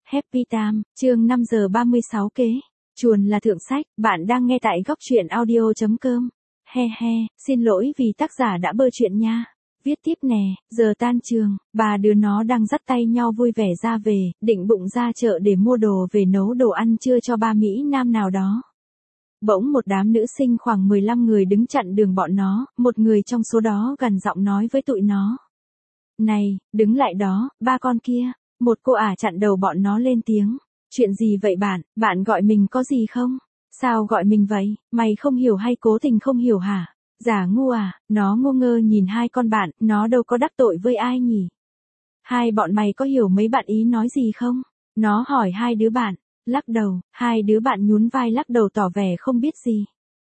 Happy Time, chương 5 giờ 36 kế. Chuồn là thượng sách, bạn đang nghe tại góc truyện audio.com. He he, xin lỗi vì tác giả đã bơ chuyện nha. Viết tiếp nè, giờ tan trường, ba đứa nó đang dắt tay nhau vui vẻ ra về, định bụng ra chợ để mua đồ về nấu đồ ăn trưa cho ba Mỹ Nam nào đó. Bỗng một đám nữ sinh khoảng 15 người đứng chặn đường bọn nó, một người trong số đó gằn giọng nói với tụi nó. Này, đứng lại đó, ba con kia. Một cô ả chặn đầu bọn nó lên tiếng. Chuyện gì vậy bạn gọi mình có gì không? Sao gọi mình vậy, mày không hiểu hay cố tình không hiểu hả? Giả ngu à, nó ngô ngơ nhìn hai con bạn, nó đâu có đắc tội với ai nhỉ? Hai bọn mày có hiểu mấy bạn ý nói gì không? Nó hỏi hai đứa bạn, lắc đầu, hai đứa bạn nhún vai lắc đầu tỏ vẻ không biết gì.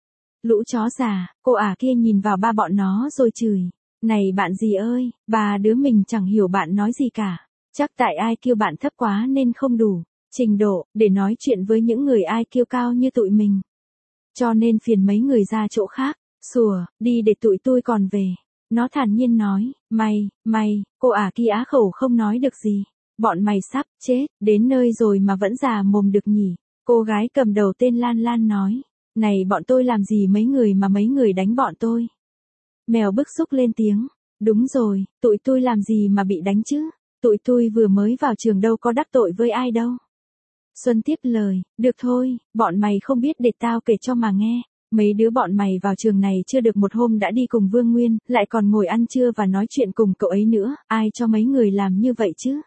Lũ chó già, cô ả kia nhìn vào ba bọn nó rồi chửi. Này bạn gì ơi, ba đứa mình chẳng hiểu bạn nói gì cả. Chắc tại ai kêu bạn thấp quá nên không đủ trình độ để nói chuyện với những người ai kêu cao như tụi mình. Cho nên phiền mấy người ra chỗ khác, sủa, đi để tụi tôi còn về. Nó thản nhiên nói, mày, cô ả kia á khẩu không nói được gì. Bọn mày sắp chết, đến nơi rồi mà vẫn già mồm được nhỉ. Cô gái cầm đầu tên Lan Lan nói, này bọn tôi làm gì mấy người mà mấy người đánh bọn tôi. Mèo bức xúc lên tiếng, đúng rồi, tụi tôi làm gì mà bị đánh chứ. Tụi tôi vừa mới vào trường đâu có đắc tội với ai đâu. Xuân tiếp lời, được thôi, bọn mày không biết để tao kể cho mà nghe. Mấy đứa bọn mày vào trường này chưa được một hôm đã đi cùng Vương Nguyên, lại còn ngồi ăn trưa và nói chuyện cùng cậu ấy nữa, ai cho mấy người làm như vậy chứ?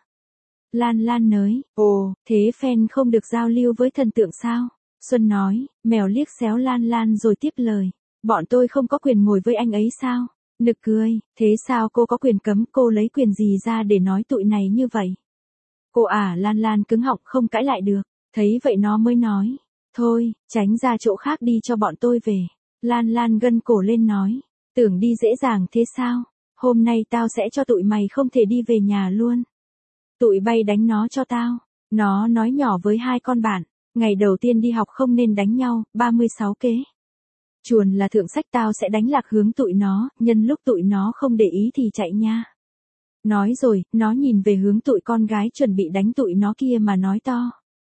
Lan Lan nới, ồ, thế fan không được giao lưu với thần tượng sao? Xuân nói, mèo liếc xéo Lan Lan rồi tiếp lời, bọn tôi không có quyền ngồi với anh ấy sao? Nực cười, thế sao cô có quyền cấm, cô lấy quyền gì ra để nói tụi này như vậy? Cô Lan Lan cứng họng không cãi lại được, thấy vậy nó mới nói, thôi, tránh ra chỗ khác đi cho bọn tôi về. Lan Lan gân cổ lên nói, tưởng đi dễ dàng thế sao? Hôm nay tao sẽ cho tụi mày không thể đi về nhà luôn. Tụi bay đánh nó cho tao. Nó nói nhỏ với hai con bạn, ngày đầu tiên đi học không nên đánh nhau, 36 kế. Chuồn là thượng sách, tao sẽ đánh lạc hướng tụi nó, nhân lúc tụi nó không để ý thì chạy nha. Nói rồi, nó nhìn về hướng tụi con gái chuẩn bị đánh tụi nó kia mà nói to.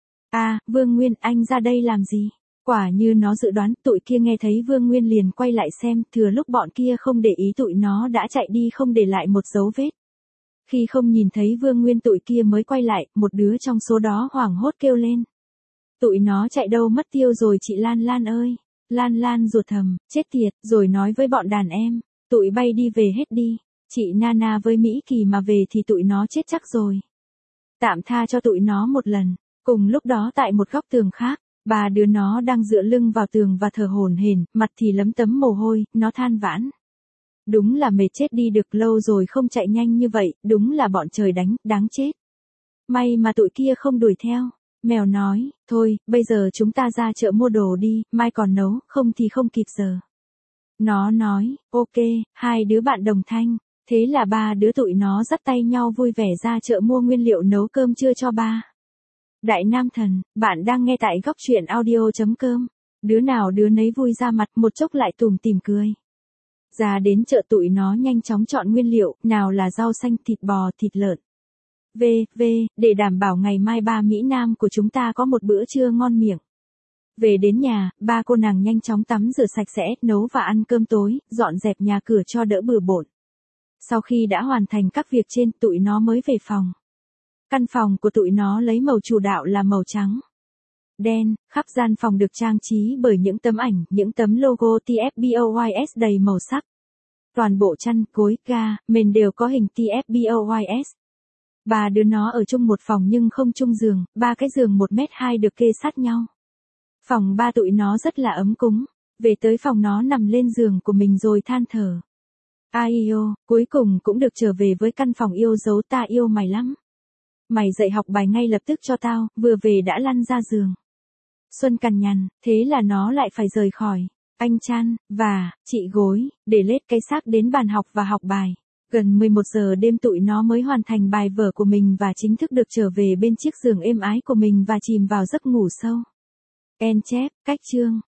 Vương Nguyên, anh ra đây làm gì? Quả như nó dự đoán, tụi kia nghe thấy Vương Nguyên liền quay lại xem, thừa lúc bọn kia không để ý tụi nó đã chạy đi không để lại một dấu vết. Khi không nhìn thấy Vương Nguyên tụi kia mới quay lại, một đứa trong số đó hoảng hốt kêu lên. Tụi nó chạy đâu mất tiêu rồi chị Lan Lan ơi. Lan Lan ruột thầm, chết tiệt, rồi nói với bọn đàn em, tụi bay đi về hết đi, chị Nana với Mỹ Kỳ mà về thì tụi nó chết chắc rồi. Tạm tha cho tụi nó một lần. Cùng lúc đó tại một góc tường khác, ba đứa nó đang dựa lưng vào tường và thở hổn hển, mặt thì lấm tấm mồ hôi, nó than vãn. Đúng là mệt chết đi được, lâu rồi không chạy nhanh như vậy, đúng là bọn trời đánh, đáng chết. May mà tụi kia không đuổi theo. Mèo nói, thôi, bây giờ chúng ta ra chợ mua đồ đi, mai còn nấu, không thì không kịp giờ. Nó nói, ok, hai đứa bạn đồng thanh, thế là ba đứa tụi nó dắt tay nhau vui vẻ ra chợ mua nguyên liệu nấu cơm trưa cho ba. Đại Nam Thần, bạn đang nghe tại góc truyện audio.com, đứa nào đứa nấy vui ra mặt, một chốc lại tủm tỉm cười. Ra đến chợ tụi nó nhanh chóng chọn nguyên liệu, nào là rau xanh, thịt bò, thịt lợn. Để đảm bảo ngày mai ba Mỹ Nam của chúng ta có một bữa trưa ngon miệng. Về đến nhà, ba cô nàng nhanh chóng tắm rửa sạch sẽ, nấu và ăn cơm tối, dọn dẹp nhà cửa cho đỡ bừa bộn. Sau khi đã hoàn thành các việc trên, tụi nó mới về phòng. Căn phòng của tụi nó lấy màu chủ đạo là màu trắng. Đen, khắp gian phòng được trang trí bởi những tấm ảnh, những tấm logo TFBOYS đầy màu sắc. Toàn bộ chăn, gối, ga, mền đều có hình TFBOYS. Ba đứa nó ở chung một phòng nhưng không chung giường, ba cái giường 1m2 được kê sát nhau. Phòng ba tụi nó rất là ấm cúng. Về tới phòng nó nằm lên giường của mình rồi than thở. Yêu, cuối cùng cũng được trở về với căn phòng yêu dấu, ta yêu mày lắm. Mày dậy học bài ngay lập tức cho tao, vừa về đã lăn ra giường. Xuân cằn nhằn, thế là nó lại phải rời khỏi. Anh chăn, và, chị gối, để lết cái xác đến bàn học và học bài. Gần 11 giờ đêm tụi nó mới hoàn thành bài vở của mình và chính thức được trở về bên chiếc giường êm ái của mình và chìm vào giấc ngủ sâu. End chép, cách chương.